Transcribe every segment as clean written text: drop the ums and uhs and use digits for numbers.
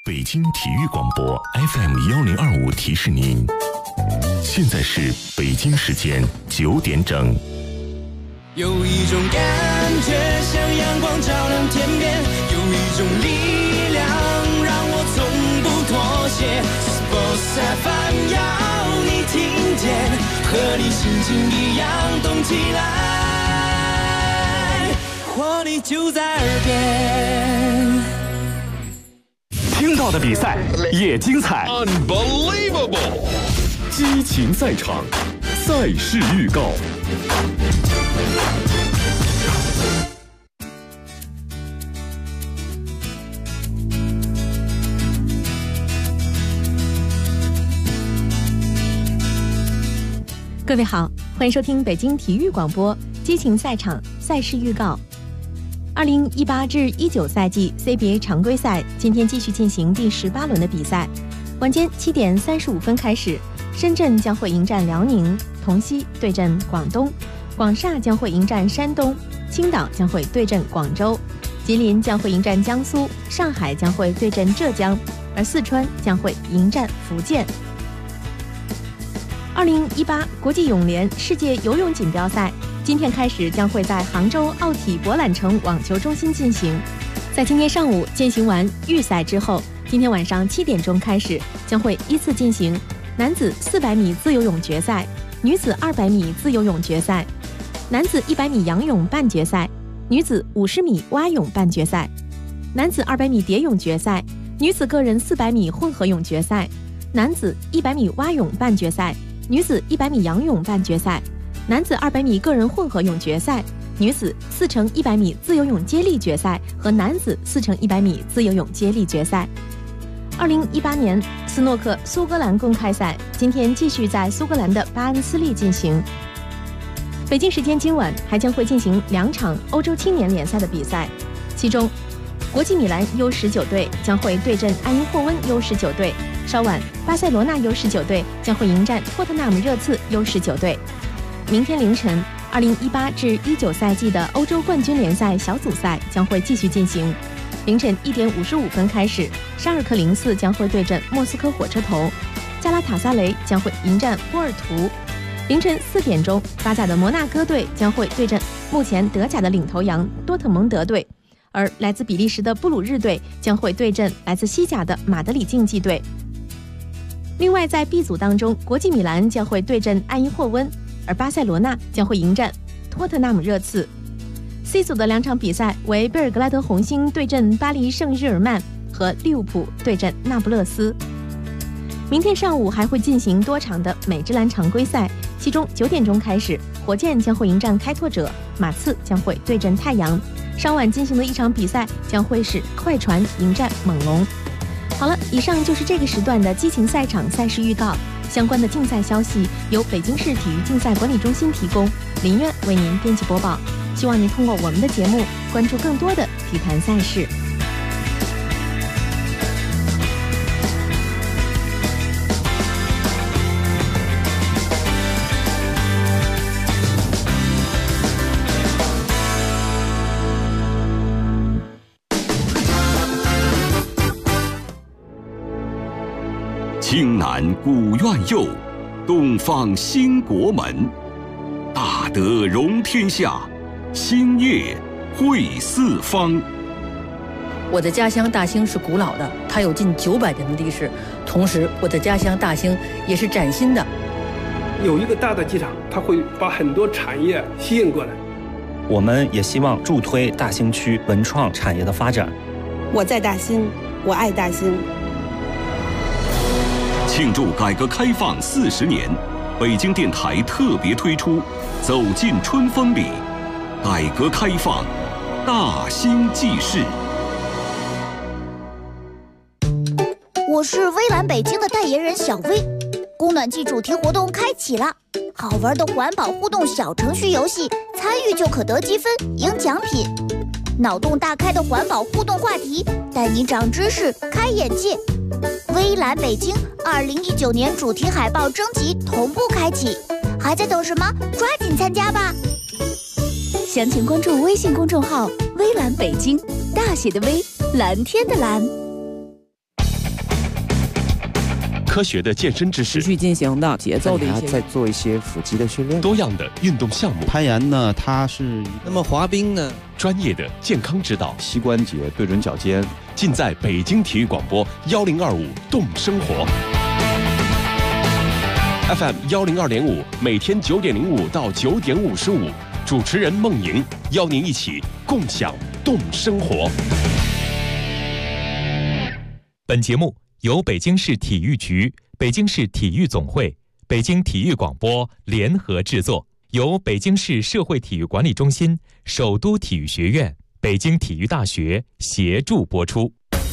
北京体育广播 FM1025提示您，现在是北京时间9点整。 有一种感觉像阳光照亮天边，有一种力量让我从不妥协。Sports FM 要你听见，和你心情一样动起来，活力就在耳边。 听到的比赛也精彩 ，Unbelievable！ 激情赛场，赛事预告。 各位好，欢迎收听北京体育广播激情赛场赛事预告。2018至19赛季 CBA 常规赛今天继续进行第18轮的比赛。晚间7点35分开始，深圳将会迎战辽宁，同曦对阵广东，广厦将会迎战山东，青岛将会对阵广州，吉林将会迎战江苏，上海将会对阵浙江，而四川将会迎战福建。2018国际泳联世界游泳锦标赛今天开始，将会在杭州奥体博览城网球中心进行。在今天上午进行完预赛之后，今天晚上7点钟开始，将会依次进行男子400米自由泳决赛、女子200米自由泳决赛、男子100米仰泳半决赛、女子50米蛙泳半决赛、男子200米蝶泳决赛、女子个人400米混合泳决赛、男子100米蛙泳半决赛、女子100米仰泳半决赛、男子200米个人混合泳决赛、女子4×100米自由泳接力决赛和男子4×100米自由泳接力决赛。2018年斯诺克苏格兰公开赛今天继续在苏格兰的巴恩斯利进行。北京时间今晚还将会进行2场欧洲青年联赛的比赛，其中国际米兰 U19 队将会对阵埃因霍温 U19 队，稍晚巴塞罗那 U19 队将会迎战托特纳姆热刺 U19 队。明天凌晨2018至19赛季的欧洲冠军联赛小组赛将会继续进行。凌晨1点55分开始，沙尔克04将会对阵莫斯科火车头，加拉塔萨雷将会迎战波尔图。凌晨4点钟，法甲的摩纳哥队将会对阵目前德甲的领头羊多特蒙德队，而来自比利时的布鲁日队将会对阵来自西甲的马德里竞技队。另外在 B 组当中，国际米兰将会对阵埃因霍温，而巴塞罗那将会迎战托特纳姆热刺。C 组的2场比赛为贝尔格莱德红星对阵巴黎圣日耳曼和利物浦对阵那不勒斯。明天上午还会进行多场的美职篮常规赛，其中9点钟开始，火箭将会迎战开拓者，马刺将会对阵太阳。稍晚进行的一场比赛将会是快船迎战猛龙。好了，以上就是这个时段的激情赛场赛事预告。相关的竞赛消息由北京市体育竞赛管理中心提供，林苑为您编辑播报。希望您通过我们的节目关注更多的体坛赛事。 青南古院右，东方兴国门。大德容天下，兴业惠四方。 我的家乡大兴是古老的，它有近900年的历史。同时，我的家乡大兴也是崭新的。 有一个大的机场，它会把很多产业吸引过来。 我们也希望助推大兴区文创产业的发展。 我在大兴，我爱大兴。 庆祝改革开放40年，北京电台特别推出《走进春风里》，改革开放大兴记事。 我是微蓝北京的代言人小薇，供暖季主题活动开启了，好玩的环保互动小程序游戏，参与就可得积分赢奖品。脑洞大开的环保互动话题，带你长知识开眼界。微蓝北京2019年主题海报征集同步开启，还在等什么？抓紧参加吧！ 详情关注微信公众号“微蓝北京”，大写的微，蓝天的蓝。 科学的健身知识， 持续进行的节奏的一些， 再做一些腹肌的训练， 多样的运动项目。 攀岩呢，它是那么滑冰呢， 专业的健康指导， 膝关节对准脚尖， 尽在北京体育广播1025动生活。FM 102.5，每天9点05到9点55，主持人孟莹邀您一起共享动生活。 本节目由北京市体育局、北京市体育总会、北京体育广播联合制作，由北京市社会体育管理中心、首都体育学院、北京体育大学协助播出。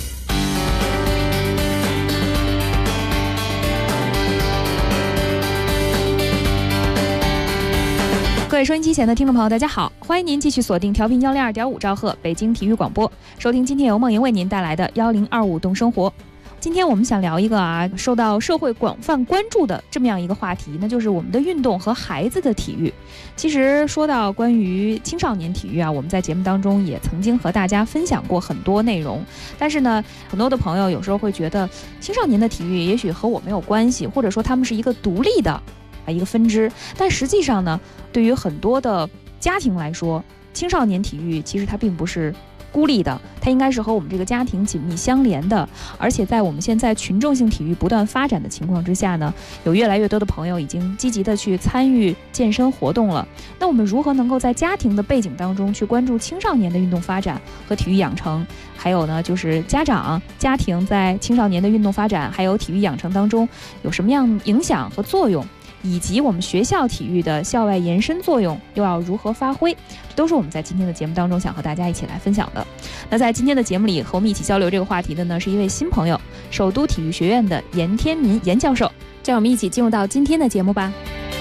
各位收音机前的听众朋友，大家好，欢迎您继续锁定调频102.5兆赫北京体育广播，收听今天由孟莹为您带来的1025动生活。今天我们想聊一个受到社会广泛关注的这么样一个话题，那就是我们的运动和孩子的体育。其实说到关于青少年体育我们在节目当中也曾经和大家分享过很多内容，但是呢，很多的朋友有时候会觉得青少年的体育也许和我没有关系，或者说他们是一个独立的一个分支，但实际上呢，对于很多的家庭来说，青少年体育其实它并不是孤立的，它应该是和我们这个家庭紧密相连的。而且在我们现在群众性体育不断发展的情况之下呢，有越来越多的朋友已经积极的去参与健身活动了。那我们如何能够在家庭的背景当中去关注青少年的运动发展和体育养成？还有呢，就是家庭在青少年的运动发展还有体育养成当中有什么样影响和作用？以及我们学校体育的校外延伸作用又要如何发挥，这都是我们在今天的节目当中想和大家一起来分享的。那在今天的节目里和我们一起交流这个话题的呢，是一位新朋友，首都体育学院的严天民严教授。让我们一起进入到今天的节目吧。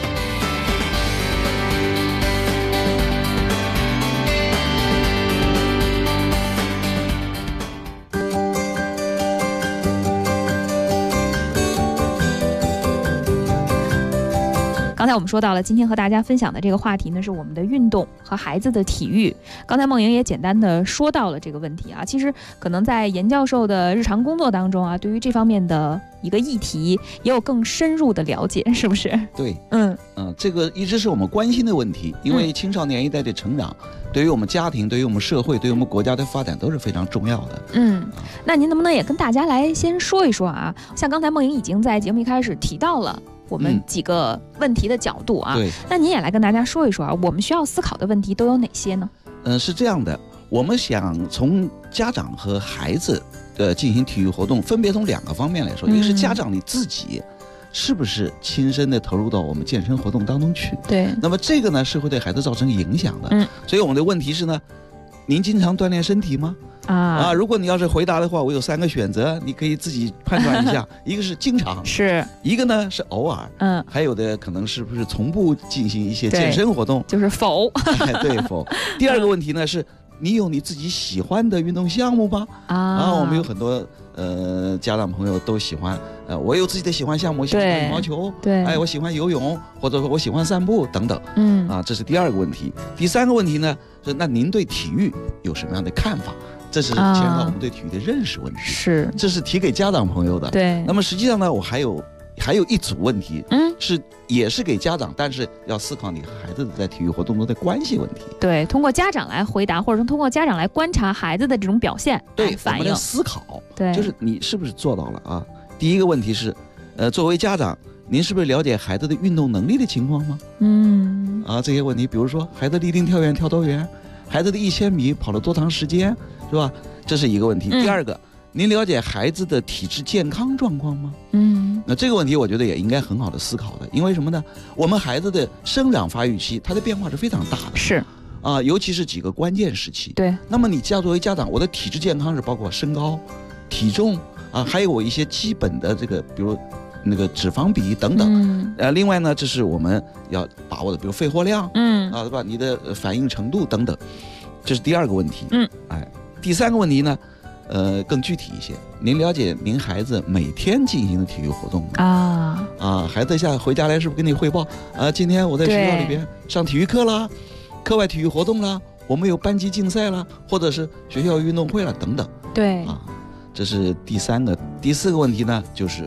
刚才我们说到了，今天和大家分享的这个话题呢，是我们的运动和孩子的体育。刚才孟莹也简单的说到了这个问题其实可能在严教授的日常工作当中对于这方面的一个议题也有更深入的了解，是不是？ 对，这个一直是我们关心的问题，因为青少年一代的成长，对于我们家庭、对于我们社会、对于我们国家的发展都是非常重要的。 那您能不能也跟大家来先说一说像刚才孟莹已经在节目一开始提到了我们几个问题的角度对， 那您也来跟大家说一说我们需要思考的问题都有哪些呢？ 是这样的，我们想从家长和孩子进行体育活动，分别从2个方面来说，一个是家长你自己是不是亲身的投入到我们健身活动当中去？ 对， 那么这个呢是会对孩子造成影响的。所以我们的问题是呢，您经常锻炼身体吗？如果你要是回答的话，我有3个选择，你可以自己判断一下。一个是经常， 是一个呢是偶尔，还有的可能是不是从不进行一些健身活动， 就是否。 对，否。第2个问题呢是你有你自己喜欢的运动项目吗？我们有很多家长朋友都喜欢，我有自己的喜欢项目，我喜欢打羽毛球， 对， 我喜欢游泳，或者说我喜欢散步等等。这是第2个问题。第3个问题呢是那您对体育有什么样的看法？这是牵扯到我们对体育的认识问题， 是， 这是提给家长朋友的。 对， 那么实际上呢，我还有一组问题，也是给家长，但是要思考你和孩子在体育活动中的关系问题。 对，通过家长来回答，或者说通过家长来观察孩子的这种表现， 对， 反应我们来思考， 对， 就是你是不是做到了第一个问题是，作为家长，您是不是了解孩子的运动能力的情况吗？这些问题，比如说孩子立定跳远跳多远，孩子的1000米跑了多长时间，是吧？这是一个问题。第2个，您了解孩子的体质健康状况吗？那这个问题我觉得也应该很好的思考的，因为什么呢？我们孩子的生长发育期，它的变化是非常大的， 是尤其是几个关键时期。 对， 那么你作为家长，我的体质健康是包括身高、体重还有我一些基本的这个，比如那个脂肪比等等。另外呢，这是我们要把握的，比如肺活量，对吧？你的反应程度等等，这是第2个问题。第3个问题呢？更具体一些，您了解您孩子每天进行的体育活动吗？孩子下回家来是不是跟你汇报今天我在学校里边上体育课啦，课外体育活动啦，我们有班级竞赛啦，或者是学校运动会啦等等。 对， 这是第3个。第4个问题呢，就是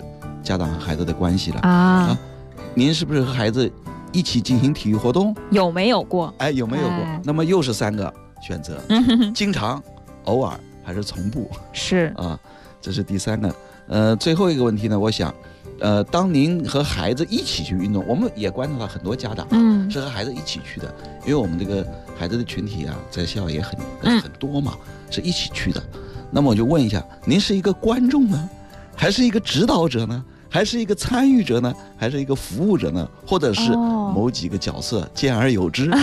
家长和孩子的关系了啊。您是不是和孩子一起进行体育活动？ 有没有过？ 哎，有没有过？那么又是3个选择，经常、偶尔还是从不？ 是啊，这是第3个。最后一个问题呢，我想。当您和孩子一起去运动，我们也观察到很多家长是和孩子一起去的，因为我们这个孩子的群体啊，在校也很多嘛，是一起去的。那么我就问一下，您是一个观众呢，还是一个指导者呢，还是一个参与者呢，还是一个服务者呢，或者是某几个角色，兼而有之？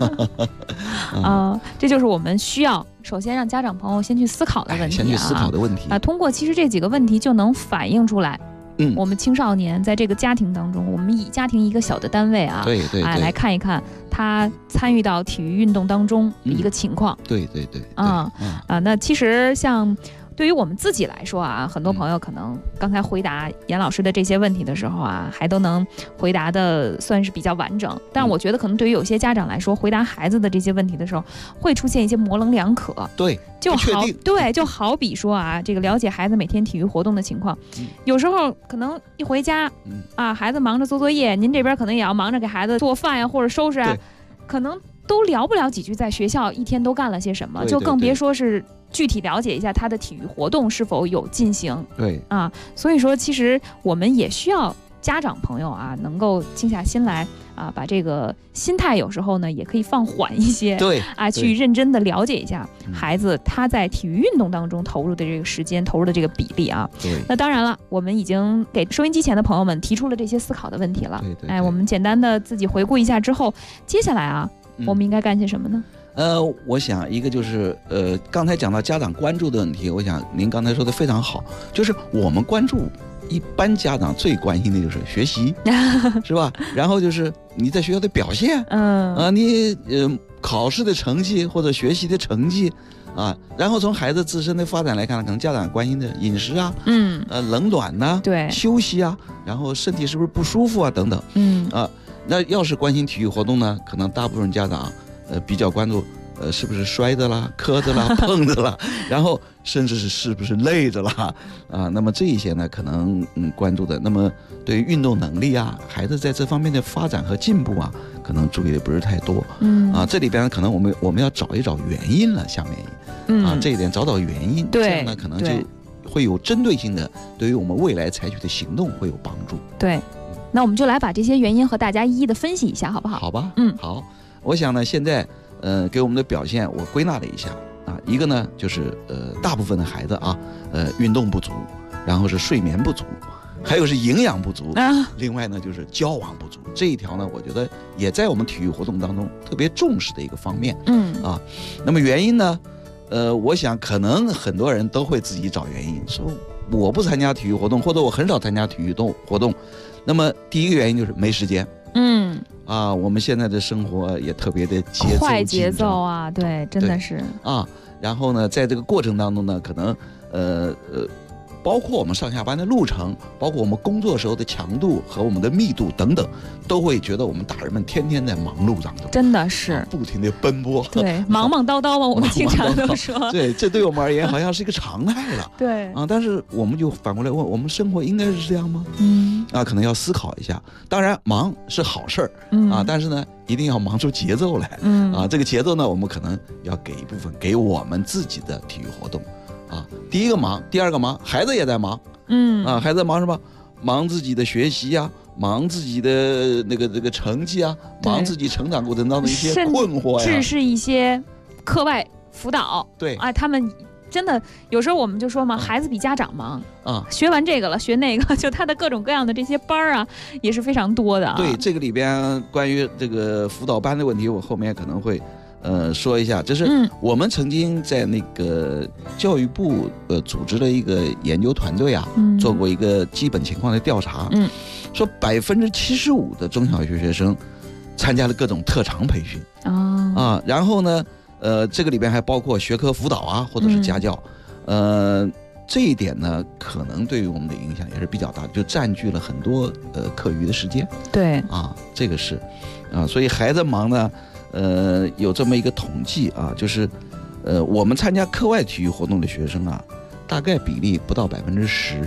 这就是我们需要首先让家长朋友先去思考的问题， 先去思考的问题啊。通过其实这几个问题就能反映出来。我们青少年在这个家庭当中，我们以家庭一个小的单位啊， 对， 来看一看他参与到体育运动当中的一个情况。 对， 那其实像对于我们自己来说啊，很多朋友可能刚才回答严老师的这些问题的时候啊，还都能回答的算是比较完整。但我觉得可能对于有些家长来说，回答孩子的这些问题的时候，会出现一些模棱两可。 对， 就好比说啊，这个了解孩子每天体育活动的情况，有时候可能一回家孩子忙着做作业，您这边可能也要忙着给孩子做饭呀，或者收拾啊，可能都聊不了几句在学校一天都干了些什么，就更别说是具体了解一下他的体育活动是否有进行。 对啊， 所以说其实我们也需要家长朋友啊，能够静下心来啊，把这个心态有时候呢也可以放缓一些， 对啊，去认真的了解一下孩子他在体育运动当中投入的这个时间、投入的这个比例啊。 对， 那当然了，我们已经给收音机前的朋友们提出了这些思考的问题了。 对， 我们简单的自己回顾一下之后，接下来啊，我们应该干些什么呢？ 我想一个就是刚才讲到家长关注的问题，我想您刚才说的非常好，就是我们关注一般家长最关心的就是学习，是吧？然后就是你在学校的表现，你考试的成绩或者学习的成绩啊，然后从孩子自身的发展来看，可能家长关心的饮食啊，冷暖呐， 对， 休息啊，然后身体是不是不舒服啊等等，那要是关心体育活动呢，可能大部分家长比较关注是不是摔的啦、磕的啦、碰的啦，然后甚至是不是累的啦啊？那么这一些呢，可能关注的。那么对于运动能力啊，孩子在这方面的发展和进步啊，可能注意的不是太多。这里边可能我们要找一找原因了。下面这一点找原因，这样呢可能就会有针对性的，对于我们未来采取的行动会有帮助。 对，那我们就来把这些原因和大家一一的分析一下，好不好？ 好吧，好。我想呢，现在给我们的表现，我归纳了一下啊，一个呢就是大部分的孩子啊，运动不足，然后是睡眠不足，还有是营养不足另外呢就是交往不足。这一条呢，我觉得也在我们体育活动当中特别重视的一个方面。那么原因呢，我想可能很多人都会自己找原因，说我不参加体育活动，或者我很少参加体育活动。那么第一个原因就是没时间。我们现在的生活也特别的快节奏啊，对，真的是然后呢，在这个过程当中呢，可能包括我们上下班的路程，包括我们工作时候的强度和我们的密度等等，都会觉得我们大人们天天在忙碌当中， 真的是不停的奔波， 对，忙忙叨叨嘛，我们经常都说， 对，这对我们而言好像是一个常态了， 对但是我们就反过来问，我们生活应该是这样吗？可能要思考一下。当然，忙是好事儿，但是呢，一定要忙出节奏来，这个节奏呢，我们可能要给一部分给我们自己的体育活动。第一个忙，第二个忙，孩子也在忙，孩子在忙什么？忙自己的学习呀，忙自己的这个成绩啊，忙自己成长过程当中的一些困惑呀， 甚至是一些课外辅导。 对他们真的有时候我们就说嘛，孩子比家长忙学完这个了，学那个，就他的各种各样的这些班啊，也是非常多的。 对，这个里边关于这个辅导班的问题，我后面可能会说一下，就是我们曾经在那个教育部组织了一个研究团队啊，做过一个基本情况的调查，说75%的中小学学生参加了各种特长培训然后呢，这个里边还包括学科辅导啊，或者是家教，这一点呢，可能对于我们的影响也是比较大的，就占据了很多课余的时间。 对这个是所以孩子忙呢。有这么一个统计就是我们参加课外体育活动的学生大概比例不到10%，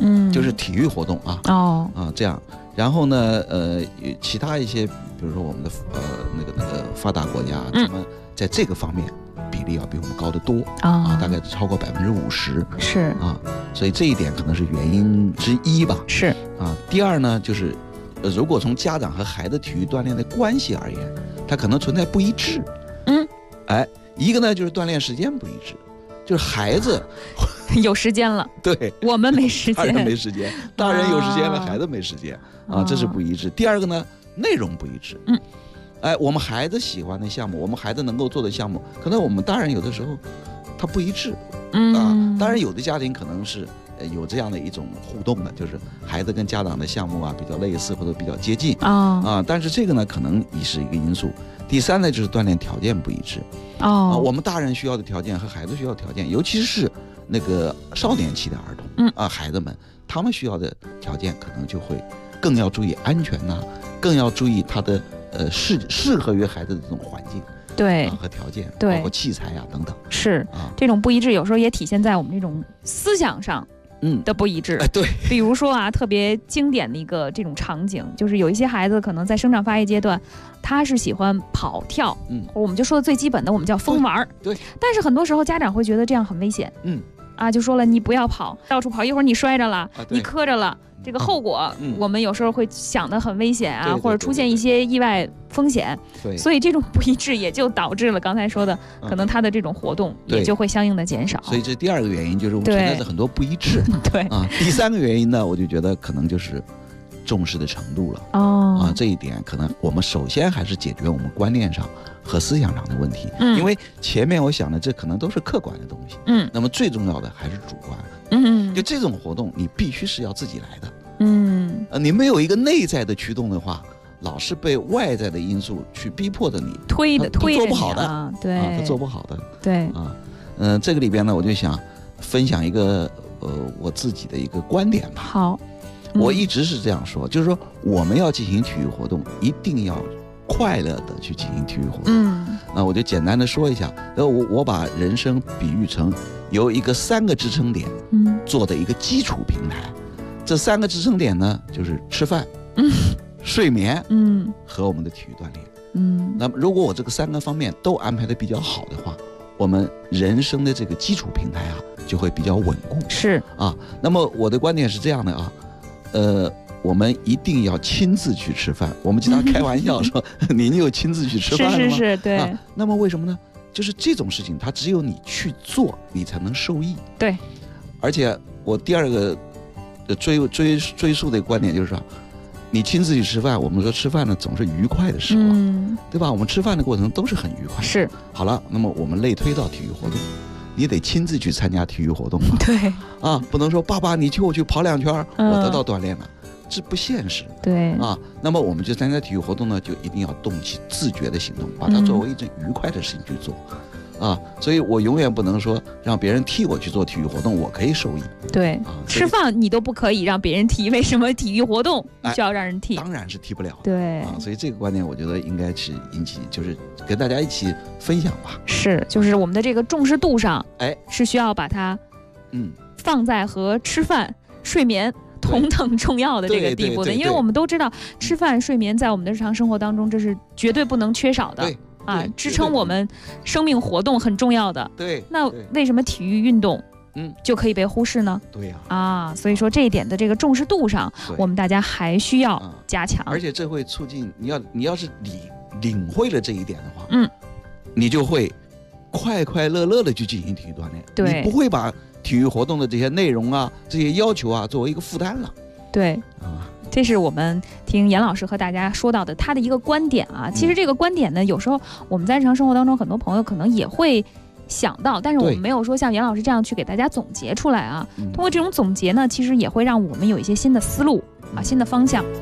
就是体育活动啊。这样。然后呢，其他一些，比如说我们的那个发达国家，他们在这个方面比例要比我们高得多大概超过50%。 是啊，所以这一点可能是原因之一吧。 是啊，第二呢，就是如果从家长和孩子体育锻炼的关系而言，它可能存在不一致。一个呢就是锻炼时间不一致，就是孩子有时间了， 对， 我们没时间， 大人没时间，大人有时间了，孩子没时间这是不一致。第二个呢，内容不一致。我们孩子喜欢的项目，我们孩子能够做的项目，可能我们大人有的时候它不一致。当然有的家庭可能是有这样的一种互动的，就是孩子跟家长的项目比较类似或者比较接近但是这个呢可能也是一个因素。第三呢就是锻炼条件不一致我们大人需要的条件和孩子需要的条件，尤其是那个少年期的儿童孩子们，他们需要的条件可能就会更要注意安全更要注意他的适合于孩子的这种环境对和条件， 对， 包括器材等等。 是这种不一致有时候也体现在我们这种思想上的不一致。 对， 比如说特别经典的一个这种场景，就是有一些孩子可能在生长发育阶段，他是喜欢跑跳，或者我们就说的最基本的，我们叫疯玩。 对， 但是很多时候家长会觉得这样很危险。就说了你不要跑，到处跑，一会儿你摔着了，你磕着了，这个后果我们有时候会想得很危险或者出现一些意外风险。 对， 所以这种不一致也就导致了刚才说的，可能他的这种活动也就会相应的减少。 所以这第二个原因就是我们存在着很多不一致。 对第三个原因呢，我就觉得可能就是重视的程度了。这一点可能我们首先还是解决我们观念上和思想上的问题。因为前面我想的这可能都是客观的东西。那么最重要的还是主观。就这种活动你必须是要自己来的。你没有一个内在的驱动的话，老是被外在的因素去逼迫着你， 推做不好的。 对， 他做不好的。 对这个里边呢，我就想分享一个我自己的一个观点吧。 好。 我一直是这样说，就是说我们要进行体育活动，一定要快乐的去进行体育活动。那我就简单的说一下，我把人生比喻成由一个3个支撑点做的一个基础平台。这3个支撑点呢，就是吃饭、睡眠和我们的体育锻炼。那么如果我这个3个方面都安排的比较好的话，我们人生的这个基础平台就会比较稳固。 是那么我的观点是这样的我们一定要亲自去吃饭。我们经常开玩笑说您有亲自去吃饭了吗？ 是，对那么为什么呢？就是这种事情它只有你去做你才能受益。 对， 而且我第二个追溯的观点就是说，你亲自去吃饭，我们说吃饭呢总是愉快的时光，对吧？我们吃饭的过程都是很愉快。 是。 好了，那么我们类推到体育活动，你得亲自去参加体育活动吧。 对不能说爸爸你去我去跑2圈我得到锻炼了，这不现实。 对那么我们就参加体育活动呢，就一定要动起自觉的行动，把它作为一件愉快的事情去做。所以我永远不能说让别人替我去做体育活动，我可以受益。 对吃饭你都不可以让别人替，为什么体育活动就要让人替？ 当然是替不了。 对所以这个观点我觉得应该是引起，就是跟大家一起分享吧。 是，就是我们的这个重视度上是需要把它放在和吃饭睡眠同等重要的这个地步的。因为我们都知道吃饭睡眠在我们的日常生活当中这是绝对不能缺少的。支撑我们生命活动很重要的。 对， 那为什么体育运动就可以被忽视呢？ 对呀。 所以说这一点的这个重视度上，我们大家还需要加强。 而且这会促进你要是领会了这一点的话，你就会快快乐乐的去进行体育锻炼。 对， 你不会把体育活动的这些内容这些要求作为一个负担了。 对这是我们听严老师和大家说到的他的一个观点其实这个观点呢，有时候我们在日常生活当中很多朋友可能也会想到，但是我们没有说像严老师这样去给大家总结出来通过这种总结呢，其实也会让我们有一些新的思路新的方向。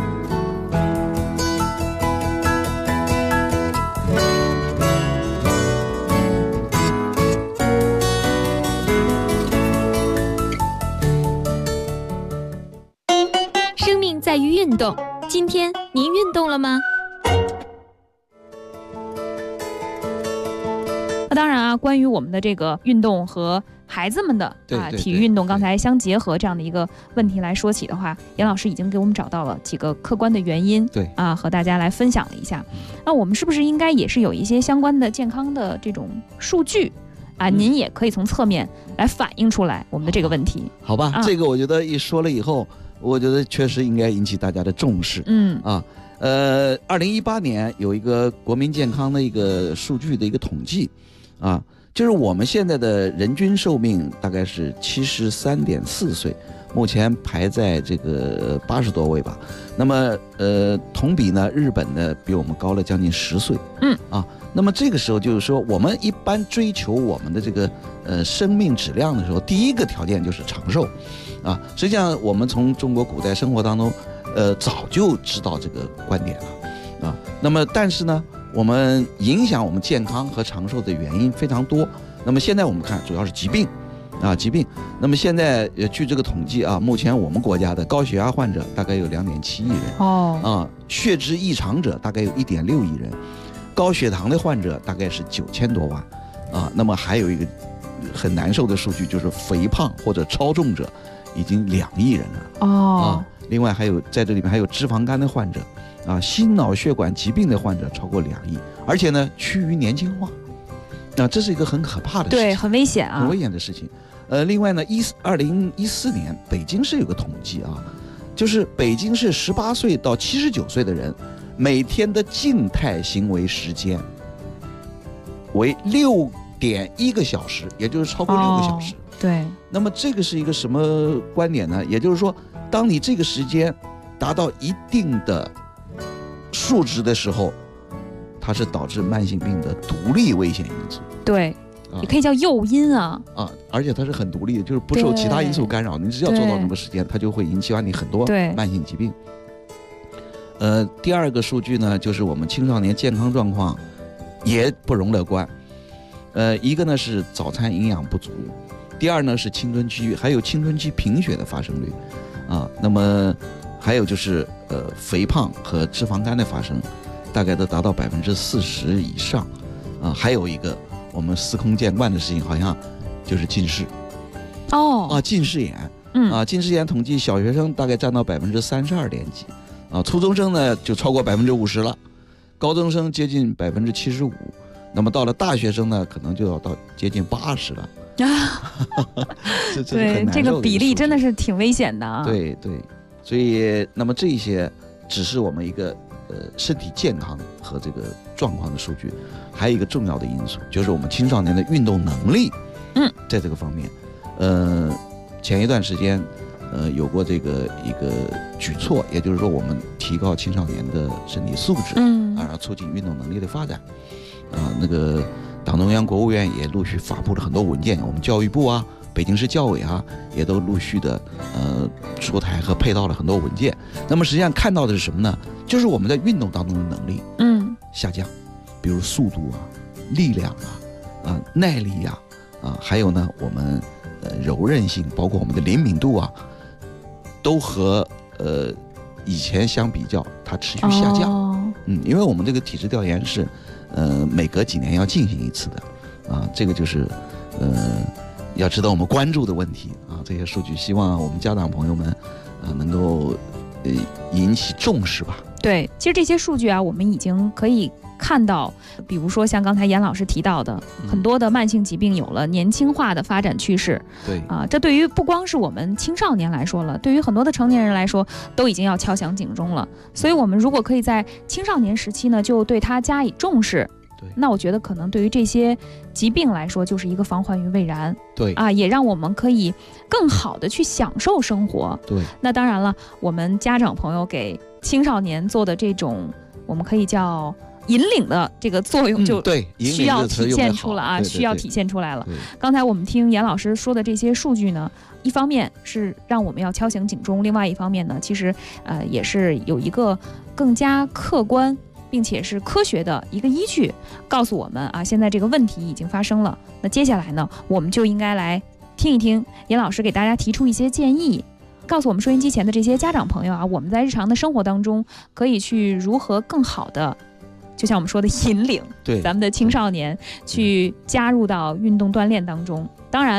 在于运动，今天您运动了吗？那当然关于我们的这个运动和孩子们的体育运动刚才相结合这样的一个问题来说起的话，严老师已经给我们找到了几个客观的原因， 对和大家来分享了一下。那我们是不是应该也是有一些相关的健康的这种数据您也可以从侧面来反映出来我们的这个问题？ 好吧，这个我觉得一说了以后，我觉得确实应该引起大家的重视。2018年有一个国民健康的一个数据的一个统计就是我们现在的人均寿命大概是73.4岁，目前排在这个80多位吧。那么同比呢，日本呢比我们高了将近10岁。那么这个时候就是说，我们一般追求我们的这个生命质量的时候，第一个条件就是长寿实际上我们从中国古代生活当中早就知道这个观点了那么但是呢，我们影响我们健康和长寿的原因非常多。那么现在我们看主要是疾病。那么现在据这个统计目前我们国家的高血压患者大概有2.7亿人血脂异常者大概有1.6亿人，高血糖的患者大概是9000多万那么还有一个很难受的数据，就是肥胖或者超重者已经2亿人了另外还有在这里面还有脂肪肝的患者心脑血管疾病的患者超过2亿，而且呢趋于年轻化这是一个很可怕的事情， 对，很危险很危险的事情。另外呢，2014年北京市有个统计就是北京市18岁到79岁的人每天的静态行为时间为6.1个小时，也就是超过6个小时。 对。 那么这个是一个什么观点呢？也就是说，当你这个时间达到一定的数值的时候，它是导致慢性病的独立危险因素。 对。也可以叫诱因而且它是很独立的，就是不受其他因素干扰，你只要做到什么时间，它就会引起你很多慢性疾病。第二个数据呢，就是我们青少年健康状况也不容乐观。一个呢是早餐营养不足，第二呢是青春期还有青春期贫血的发生率那么还有就是肥胖和脂肪肝的发生，大概都达到40%以上还有一个我们司空见惯的事情，好像就是近视近视眼近视眼统计小学生大概占到32.几初中生呢就超过50%了，高中生接近75%，那么到了大学生呢可能就要到接近80%了对，这个比例真的是挺危险的对，所以那么这些只是我们一个身体健康和这个状况的数据，还有一个重要的因素就是我们青少年的运动能力在这个方面前一段时间有过这个一个举措，也就是说我们提高青少年的身体素质然后促进运动能力的发展那个党中央国务院也陆续发布了很多文件，我们教育部北京市教委也都陆续的出台和配套了很多文件。那么实际上看到的是什么呢？就是我们在运动当中的能力下降，比如速度力量耐力还有呢我们柔韧性，包括我们的灵敏度都和以前相比较它持续下降因为我们这个体质调研是每隔几年要进行一次的这个就是要值得我们关注的问题这些数据希望我们家长朋友们能够引起重视吧。 对，其实这些数据我们已经可以看到，比如说像刚才严老师提到的很多的慢性疾病有了年轻化的发展趋势对这对于不光是我们青少年来说了，对于很多的成年人来说都已经要敲响警钟了。所以我们如果可以在青少年时期呢就对它加以重视，那我觉得可能对于这些疾病来说就是一个防患于未然。 对也让我们可以更好的去享受生活。 对， 那当然了，我们家长朋友给青少年做的这种我们可以叫引领的这个作用就需要体现出了需要体现出来了。刚才我们听严老师说的这些数据呢，一方面是让我们要敲响警钟，另外一方面呢其实也是有一个更加客观并且是科学的一个依据，告诉我们现在这个问题已经发生了。那接下来呢我们就应该来听一听严老师给大家提出一些建议，告诉我们收音机前的这些家长朋友我们在日常的生活当中可以去如何更好的，就像我们说的引领咱们的青少年去加入到运动锻炼当中。当然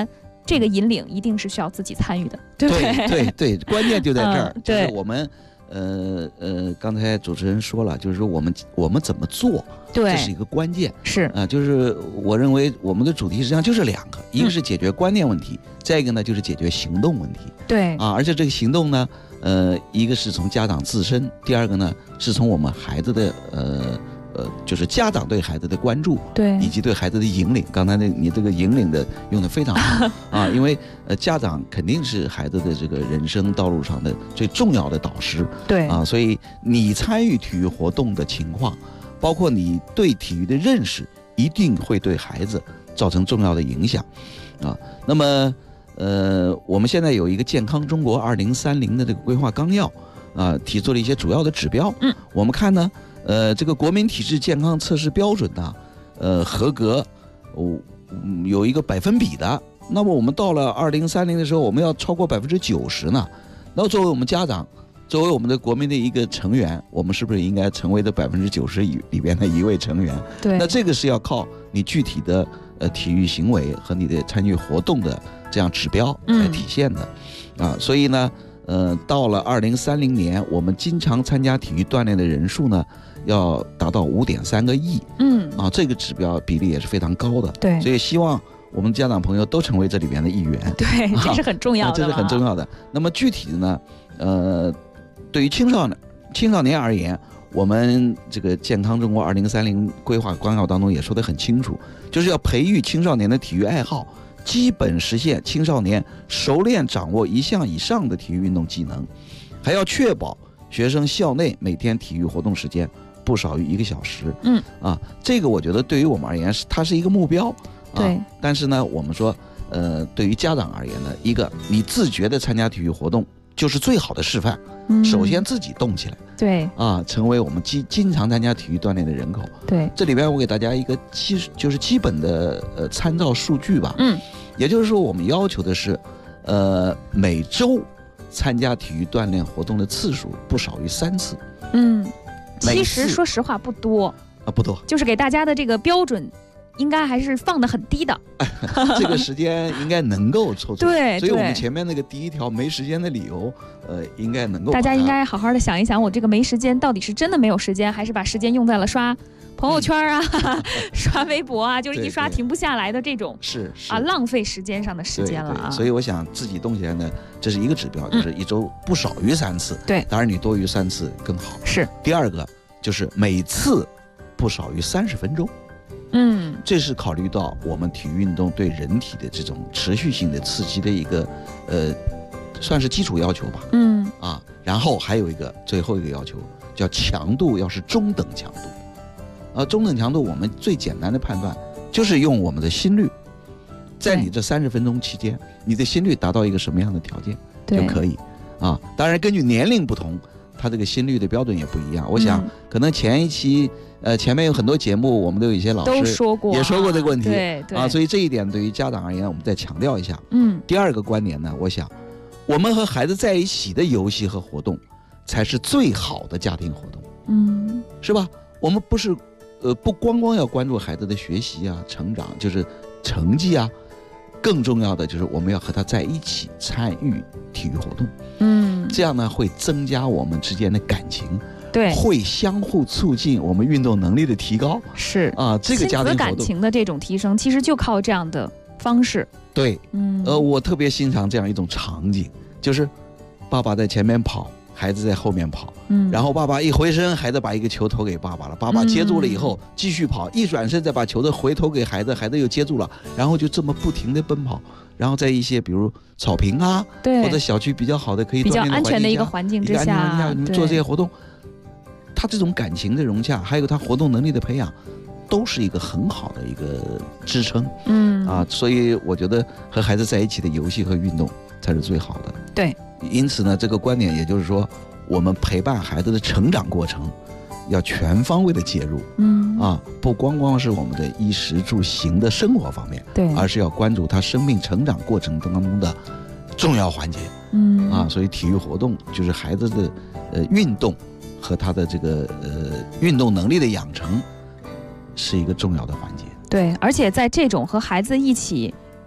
这个引领一定是需要自己参与的，对不对？对，关键就在这儿， 对， 就是我们。刚才主持人说了，就是说我们怎么做， 对， 这是一个关键， 是就是我认为我们的主题实际上就是2个，一个是解决观念问题，再一个呢就是解决行动问题， 对而且这个行动呢，一个是从家长自身，第二个呢是从我们孩子的就是家长对孩子的关注， 对， 以及对孩子的引领。刚才你这个引领的用得非常好因为家长肯定是孩子的这个人生道路上的最重要的导师， 对所以你参与体育活动的情况，包括你对体育的认识，一定会对孩子造成重要的影响那么我们现在有一个健康中国2030的这个规划纲要提出了一些主要的指标，我们看呢这个国民体质健康测试标准呢，合格有一个百分比的。那么我们到了2030的时候，我们要超过90%呢。那作为我们家长，作为我们的国民的一个成员，我们是不是应该成为这90%里边的一位成员？ 对。 那这个是要靠你具体的体育行为和你的参与活动的这样指标来体现的所以呢。到了2030年，我们经常参加体育锻炼的人数呢，要达到5.3个亿。这个指标比例也是非常高的。 对， 所以希望我们家长朋友都成为这里边的一员。 对，这是很重要的。 这是很重要的。那么具体的呢，对于青少年而言，我们这个健康中国2030规划纲要当中也说得很清楚，就是要培育青少年的体育爱好。基本实现青少年熟练掌握1项以上的体育运动技能，还要确保学生校内每天体育活动时间不少于1个小时。这个我觉得对于我们而言它是一个目标对。 但是呢，我们说对于家长而言呢，一个你自觉的参加体育活动就是最好的示范。首先自己动起来， 对成为我们经常参加体育锻炼的人口。 对， 这里边我给大家一个就是基本的参照数据吧。也就是说我们要求的是每周参加体育锻炼活动的次数不少于3次。 其实说实话不多不多， 就是给大家的这个标准应该还是放得很低的这个时间应该能够凑出对， 来。所以我们前面那个第一条没时间的理由应该能够， 大家应该好好的想一想，我这个没时间到底是真的没有时间，还是把时间用在了刷朋友圈刷微博就是一刷停不下来的这种是浪费时间上的时间了对。所以我想自己动起来呢，这是一个指标，就是一周不少于3次。 对， 当然你多于3次更好。 是。 第二个就是每次不少于30分钟。这是考虑到我们体育运动对人体的这种持续性的刺激的一个算是基础要求吧。然后还有一个最后一个要求叫强度要是中等强度。中等强度我们最简单的判断就是用我们的心率，在你这30分钟期间，你的心率达到一个什么样的条件就可以当然根据年龄不同，它这个心率的标准也不一样。我想可能前一期前面有很多节目我们都有一些老师也说过这个问题。 对所以这一点对于家长而言我们再强调一下。第二个观点呢，我想我们和孩子在一起的游戏和活动才是最好的家庭活动。是吧？我们不是不光要关注孩子的学习成长，就是成绩更重要的就是我们要和他在一起参与体育活动。这样呢会增加我们之间的感情， 对， 会相互促进我们运动能力的提高。 是这个家庭活动亲子感情的这种提升，其实就靠这样的方式。 对，我特别欣赏这样一种场景，就是爸爸在前面跑，孩子在后面跑，然后爸爸一回身，孩子把一个球投给爸爸了，爸爸接住了以后继续跑，一转身再把球回投给孩子，孩子又接住了，然后就这么不停的奔跑，然后在一些比如草坪对， 或者小区比较好的可以比较安全的一个环境之下， 你们做这些活动，他这种感情的融洽，还有他活动能力的培养，都是一个很好的一个支撑。所以我觉得和孩子在一起的游戏和运动才是最好的。 对， 因此呢，这个观点也就是说，我们陪伴孩子的成长过程要全方位的介入。不光是我们的衣食住行的生活方面， 对， 而是要关注他生命成长过程当中的重要环节。所以体育活动就是孩子的运动和他的这个运动能力的养成是一个重要的环节。 对，而且在这种和孩子一起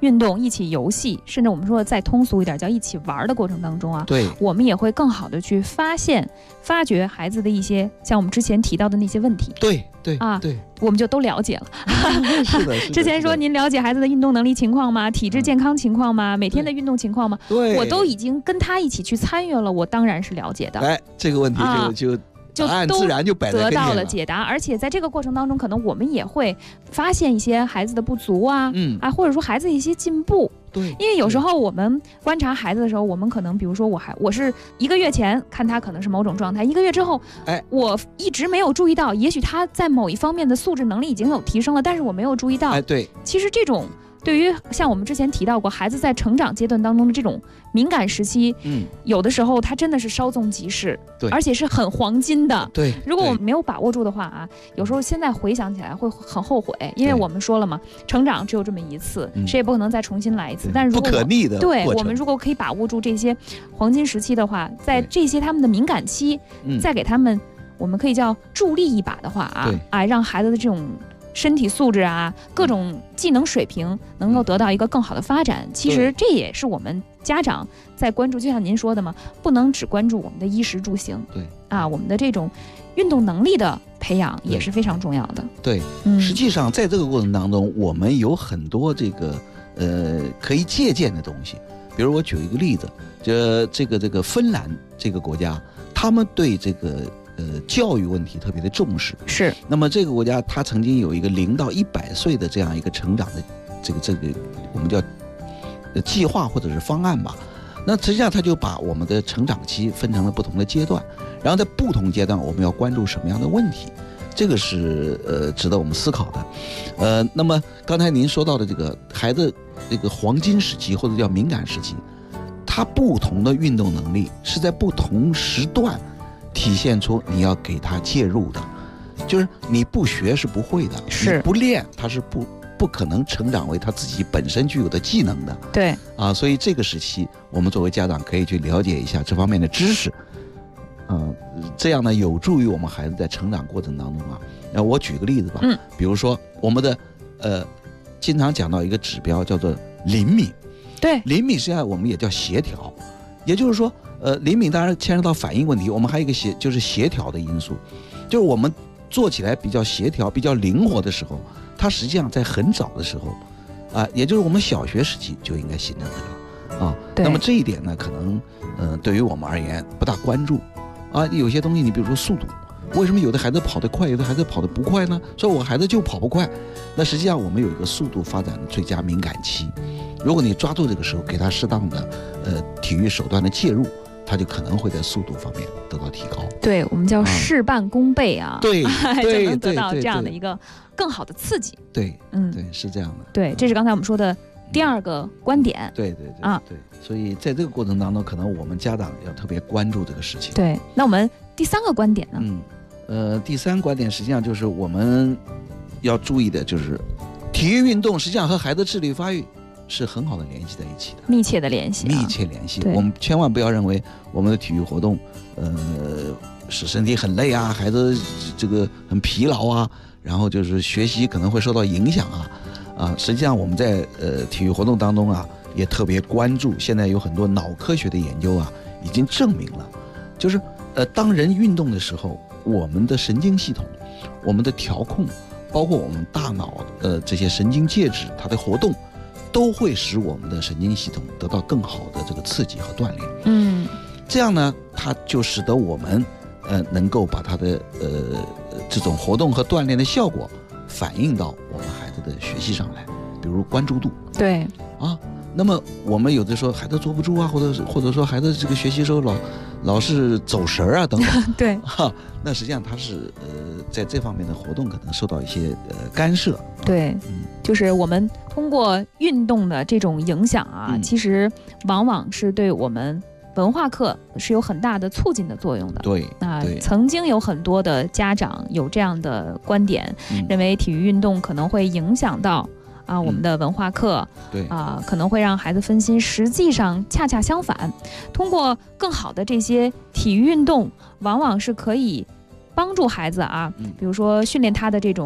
运动、一起游戏，甚至我们说再通俗一点叫一起玩的过程当中啊， 对， 我们也会更好的去发掘孩子的一些像我们之前提到的那些问题。 对我们就都了解了。 是的。 之前说您了解孩子的运动能力情况吗？体质健康情况吗？每天的运动情况吗？ 对， 我都已经跟他一起去参与了，我当然是了解的。 哎，这个问题就答案自然就摆在跟前了， 得到了解答。而且在这个过程当中，可能我们也会发现一些孩子的不足啊，或者说孩子的一些进步。 对， 因为有时候我们观察孩子的时候，我们可能比如说我是1个月前看他可能是某种状态，1个月之后，我一直没有注意到，也许他在某一方面的素质能力已经有提升了，但是我没有注意到。 对， 其实这种对于像我们之前提到过，孩子在成长阶段当中的这种敏感时期，有的时候他真的是稍纵即逝， 对， 而且是很黄金的。 对， 如果我们没有把握住的话啊，有时候现在回想起来会很后悔，因为我们说了嘛，成长只有这么一次，谁也不可能再重新来一次。但是如果不可逆的过程， 对，我们如果可以把握住这些黄金时期的话，在这些他们的敏感期，再给他们，我们可以叫助力一把的话啊，让孩子的这种身体素质啊，各种技能水平能够得到一个更好的发展。其实这也是我们家长在关注，就像您说的嘛，不能只关注我们的衣食住行， 对啊，我们的这种运动能力的培养也是非常重要的。 对，实际上在这个过程当中，我们有很多这个可以借鉴的东西。比如我举一个例子，这个芬兰这个国家，他们对这个教育问题特别的重视。 是。 那么这个国家它曾经有一个0到100岁的这样一个成长的这个我们叫计划或者是方案吧。那实际上它就把我们的成长期分成了不同的阶段，然后在不同阶段我们要关注什么样的问题，这个是值得我们思考的。那么刚才您说到的这个孩子这个黄金时期或者叫敏感时期，他不同的运动能力是在不同时段体现出你要给他介入的，就是你不学是不会的， 是你不练他是不可能成长为他自己本身具有的技能的。 对啊，所以这个时期我们作为家长可以去了解一下这方面的知识，这样呢有助于我们孩子在成长过程当中啊。我举个例子吧，比如说我们的经常讲到一个指标叫做灵敏。 对， 灵敏实际上我们也叫协调，也就是说灵敏当然牵涉到反应问题，我们还有一个就是协调的因素，就是我们做起来比较协调比较灵活的时候，它实际上在很早的时候也就是我们小学时期就应该形成这个那么这一点呢可能对于我们而言不大关注有些东西你比如说速度，为什么有的孩子跑得快有的孩子跑得不快呢？说我孩子就跑不快，那实际上我们有一个速度发展的最佳敏感期，如果你抓住这个时候给他适当的体育手段的介入，他就可能会在速度方面得到提高。 对，我们叫事半功倍啊， 对， 就能得到这样的一个更好的刺激。 对，对，是这样的。 对，这是刚才我们说的第二个观点。 对，所以在这个过程当中，可能我们家长要特别关注这个事情。 对，那我们第3个观点呢？ 第3观点实际上就是我们要注意的，就是体育运动实际上和孩子智力发育是很好的联系在一起的， 密切的联系。 我们千万不要认为我们的体育活动使身体很累啊，孩子这个很疲劳啊，然后就是学习可能会受到影响实际上我们在体育活动当中也特别关注，现在有很多脑科学的研究已经证明了，就是当人运动的时候，我们的神经系统、我们的调控，包括我们大脑这些神经介质它的活动，都会使我们的神经系统得到更好的这个刺激和锻炼。这样呢，它就使得我们能够把它的这种活动和锻炼的效果反映到我们孩子的学习上来，比如关注度。 对那么我们有的说孩子坐不住或者说孩子这个学习时候老是走神等等对那实际上他是在这方面的活动可能受到一些干涉。 对，就是我们通过运动的这种影响其实往往是对我们文化课是有很大的促进的作用的。 对， 曾经有很多的家长有这样的观点，认为体育运动可能会影响到我们的文化课， 对可能会让孩子分心。实际上恰恰相反，通过更好的这些体育运动，往往是可以帮助孩子比如说训练他的这种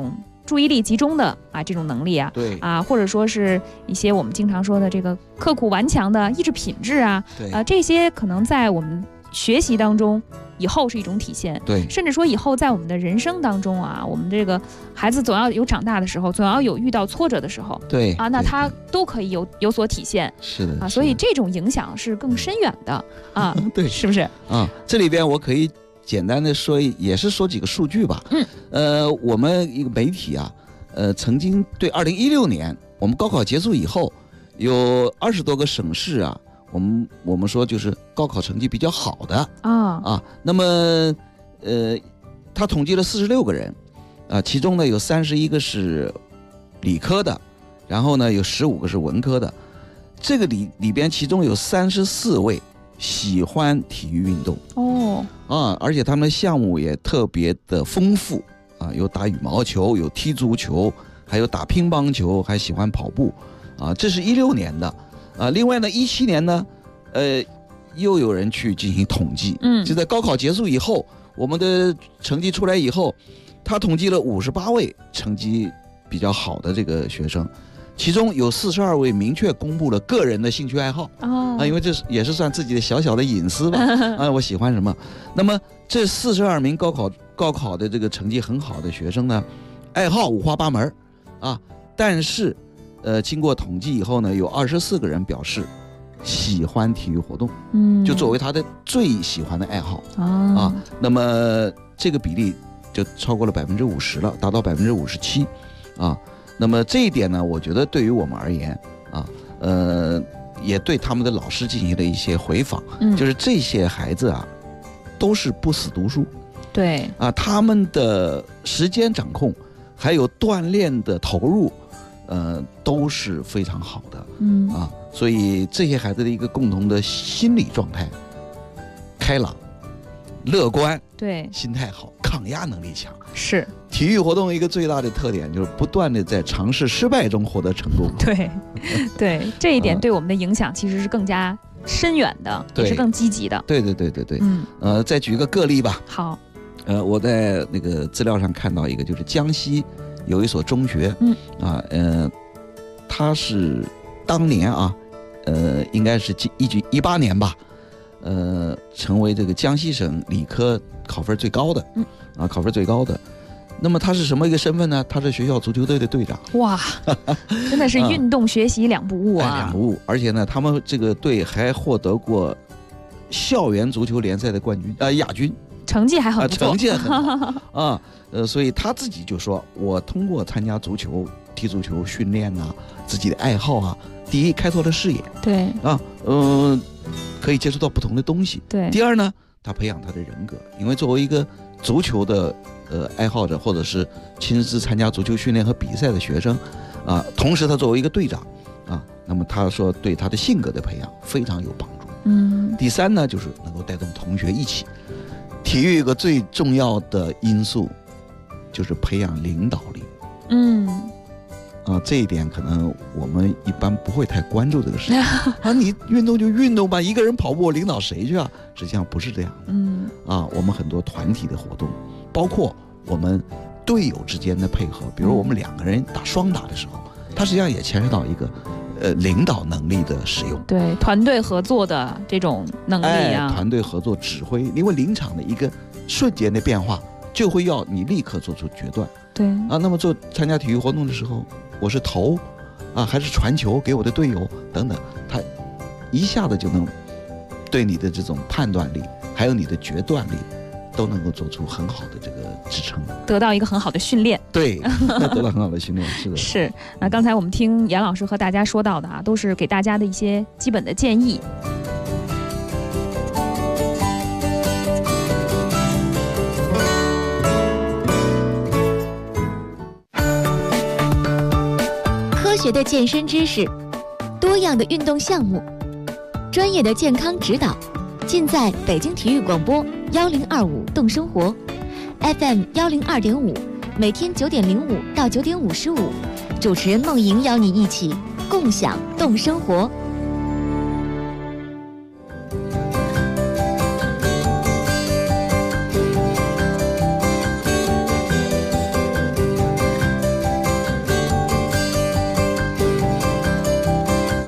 注意力集中的这种能力啊， 对或者说是一些我们经常说的这个刻苦顽强的意志品质啊，这些可能在我们学习当中以后是一种体现， 对， 甚至说以后在我们的人生当中我们这个孩子总要有长大的时候，总要有遇到挫折的时候， 对那他都可以有所体现， 是的所以这种影响是更深远的对， 是不是这里边我可以简单的说，也是说几个数据吧。我们一个媒体曾经对2016年我们高考结束以后，有20多个省市我们说就是高考成绩比较好的那么他统计了46个人其中呢有31个是理科的，然后呢有15个是文科的。这个里边其中有34位喜欢体育运动而且他们的项目也特别的丰富有打羽毛球，有踢足球，还有打乒乓球，还喜欢跑步这是16年的另外呢17年呢又有人去进行统计，就在高考结束以后，我们的成绩出来以后，他统计了58位成绩比较好的这个学生，其中有42位明确公布了个人的兴趣爱好因为这也是算自己的小小的隐私吧我喜欢什么。那么这42名高考的这个成绩很好的学生呢，爱好五花八门但是经过统计以后呢，有24个人表示喜欢体育活动就作为他的最喜欢的爱好那么这个比例就超过了50%了，达到57%那么这一点呢，我觉得对于我们而言也对他们的老师进行了一些回访就是这些孩子都是不死读书， 对他们的时间掌控还有锻炼的投入都是非常好的所以这些孩子的一个共同的心理状态开朗乐观， 对， 心态好，抗压能力强。 是体育活动一个最大的特点就是不断的在尝试失败中获得成功。 对这一点对我们的影响其实是更加深远的，也是更积极的。 对再举一个个例吧。 好， 我在那个资料上看到一个，就是江西有一所中学它是当年应该是18年吧成为这个江西省理科考分最高的考分最高的。那么他是什么一个身份呢？他是学校足球队的队长。 哇，真的是运动学习两不误两不误。而且呢，他们这个队还获得过校园足球联赛的冠军亚军， 成绩还很不错， 成绩很好所以他自己就说，我通过参加足球、踢足球训练自己的爱好第一开拓了视野， 对可以接触到不同的东西， 对。 第二呢，他培养他的人格，因为作为一个足球的爱好者，或者是亲自参加足球训练和比赛的学生同时他作为一个队长那么他说对他的性格的培养非常有帮助。第三呢，就是能够带动同学一起。体育一个最重要的因素就是培养领导力。这一点可能我们一般不会太关注这个事情你运动就运动吧，一个人跑步我领导谁去实际上不是这样的我们很多团体的活动，包括我们队友之间的配合，比如我们2个人打双打的时候，它实际上也牵涉到一个领导能力的使用， 对，团队合作的这种能力团队合作指挥，因为临场的一个瞬间的变化就会要你立刻做出决断， 对那么参加体育活动的时候，我是投还是传球给我的队友等等，他一下子就能对你的这种判断力还有你的决断力都能够做出很好的这个支撑， 得到一个很好的训练。 对得到很好的训练，是的。 是。那刚才我们听严老师和大家说到的都是给大家的一些基本的建议。 科学的健身知识，多样的运动项目，专业的健康指导，尽在北京体育广播1025动生活 FM 102.5，每天9点05到9点55，主持人梦莹邀你一起共享动生活。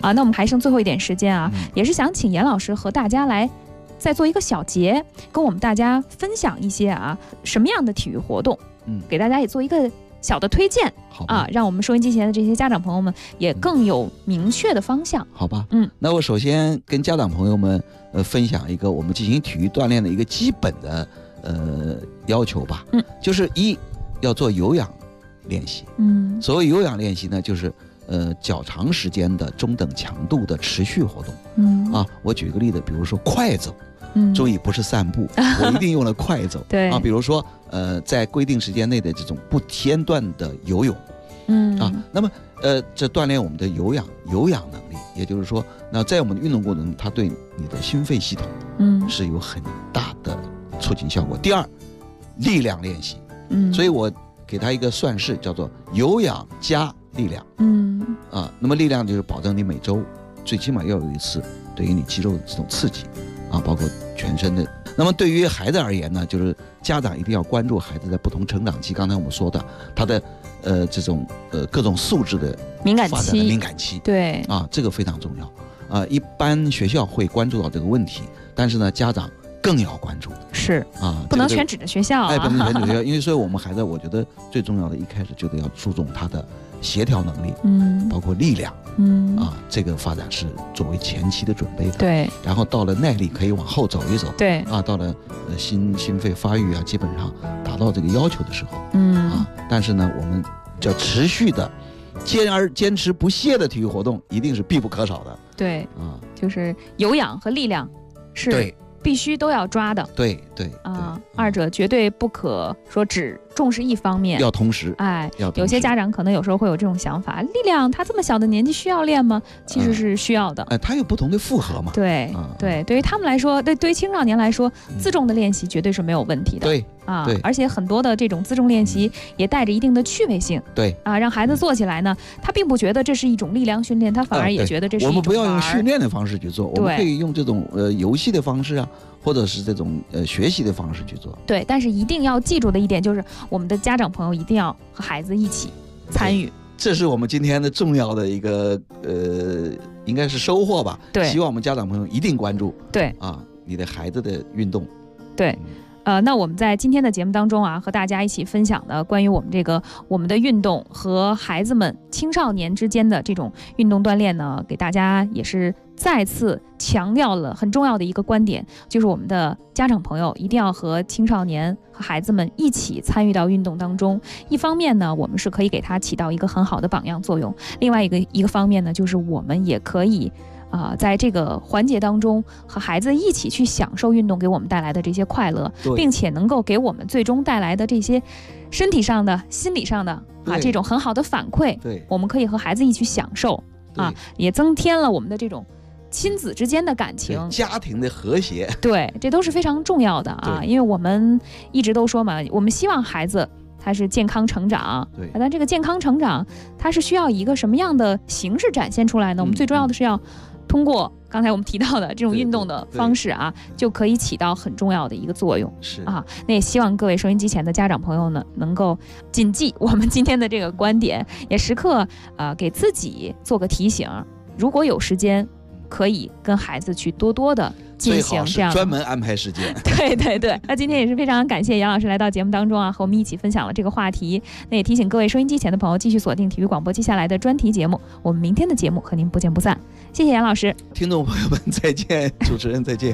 啊。那我们还剩最后一点时间啊，也是想请严老师和大家来再做一个小结，跟我们大家分享一些什么样的体育活动，给大家也做一个小的推荐让我们收音机前的这些家长朋友们也更有明确的方向。 好吧，那我首先跟家长朋友们分享一个我们进行体育锻炼的一个基本的要求吧，就是要做有氧练习。所谓有氧练习呢，就是较长时间的中等强度的持续活动。我举个例子，比如说快走。注意不是散步，我一定用了快走。 对比如说在规定时间内的这种不间断的游泳。那么这锻炼我们的有氧能力，也就是说，那在我们的运动过程中，它对你的心肺系统是有很大的促进效果。第二，力量练习。所以我给它一个算式，叫做有氧加力量。那么力量就是保证你每周最起码要有一次对于你肌肉的这种刺激。包括全身的。那么对于孩子而言呢，就是家长一定要关注孩子在不同成长期，刚才我们说的他的这种各种素质的发展的敏感期。 对这个非常重要。一般学校会关注到这个问题，但是呢，家长更要关注。 是不能全指着学校不能全指着学校，因为所以我们孩子，我觉得最重要的一开始就得要注重他的协调能力，包括力量。这个发展是作为前期的准备的。 对， 然后到了耐力可以往后走一走。 对， 到了心肺发育基本上达到这个要求的时候，但是呢，我们叫持续的、坚持不懈的体育活动一定是必不可少的。 对，就是有氧和力量是必须都要抓的。 对二者绝对不可说只重视一方面， 要同时。 有些家长可能有时候会有这种想法，力量他这么小的年纪需要练吗？其实是需要的。 他有不同的负荷嘛。 对，对于他们来说，对于青少年来说，自重的练习绝对是没有问题的。 对。 而且很多的这种自重练习也带着一定的趣味性。 对让孩子做起来呢，他并不觉得这是一种力量训练，他反而也觉得这是一种我们不要用训练的方式去做，我们可以用这种游戏的方式或者是这种学习的方式去做。 对，但是一定要记住的一点就是，我们的家长朋友一定要和孩子一起参与。 这是我们今天的重要的一个应该是收获吧。 对， 希望我们家长朋友一定关注。 对你的孩子的运动。 对。那我们在今天的节目当中和大家一起分享的关于我们的运动和孩子们青少年之间的这种运动锻炼呢，给大家也是再次强调了很重要的一个观点，就是我们的家长朋友一定要和青少年和孩子们一起参与到运动当中。一方面呢，我们是可以给他起到一个很好的榜样作用；另外一个方面呢，就是我们也可以在这个环节当中和孩子一起去享受运动给我们带来的这些快乐，并且能够给我们最终带来的这些身体上的、心理上的这种很好的反馈。 对， 我们可以和孩子一起享受也增添了我们的这种亲子之间的感情， 家庭的和谐。 对，这都是非常重要的因为我们一直都说嘛，我们希望孩子他是健康成长。 对， 但这个健康成长它是需要以一个什么样的形式展现出来呢？我们最重要的是要通过刚才我们提到的这种运动的方式就可以起到很重要的一个作用。 是那也希望各位收音机前的家长朋友呢，能够谨记我们今天的这个观点，也时刻给自己做个提醒，如果有时间，可以跟孩子去多多的进行这样专门安排时间。 对。那今天也是非常感谢杨老师来到节目当中和我们一起分享了这个话题。那也提醒各位收音机前的朋友继续锁定体育广播接下来的专题节目，我们明天的节目和您不见不散。谢谢杨老师， 听众朋友们再见，主持人再见。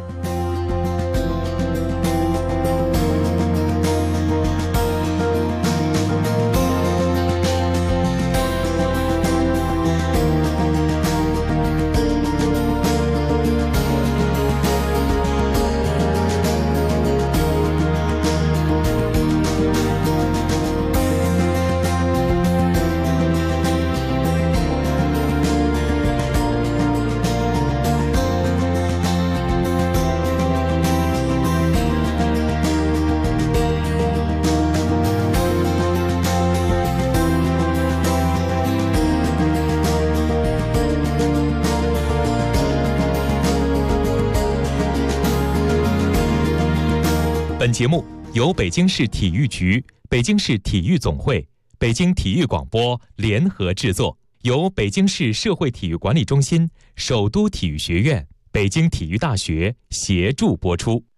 本节目由北京市体育局、北京市体育总会、北京体育广播联合制作， 由北京市社会体育管理中心、首都体育学院、北京体育大学协助播出。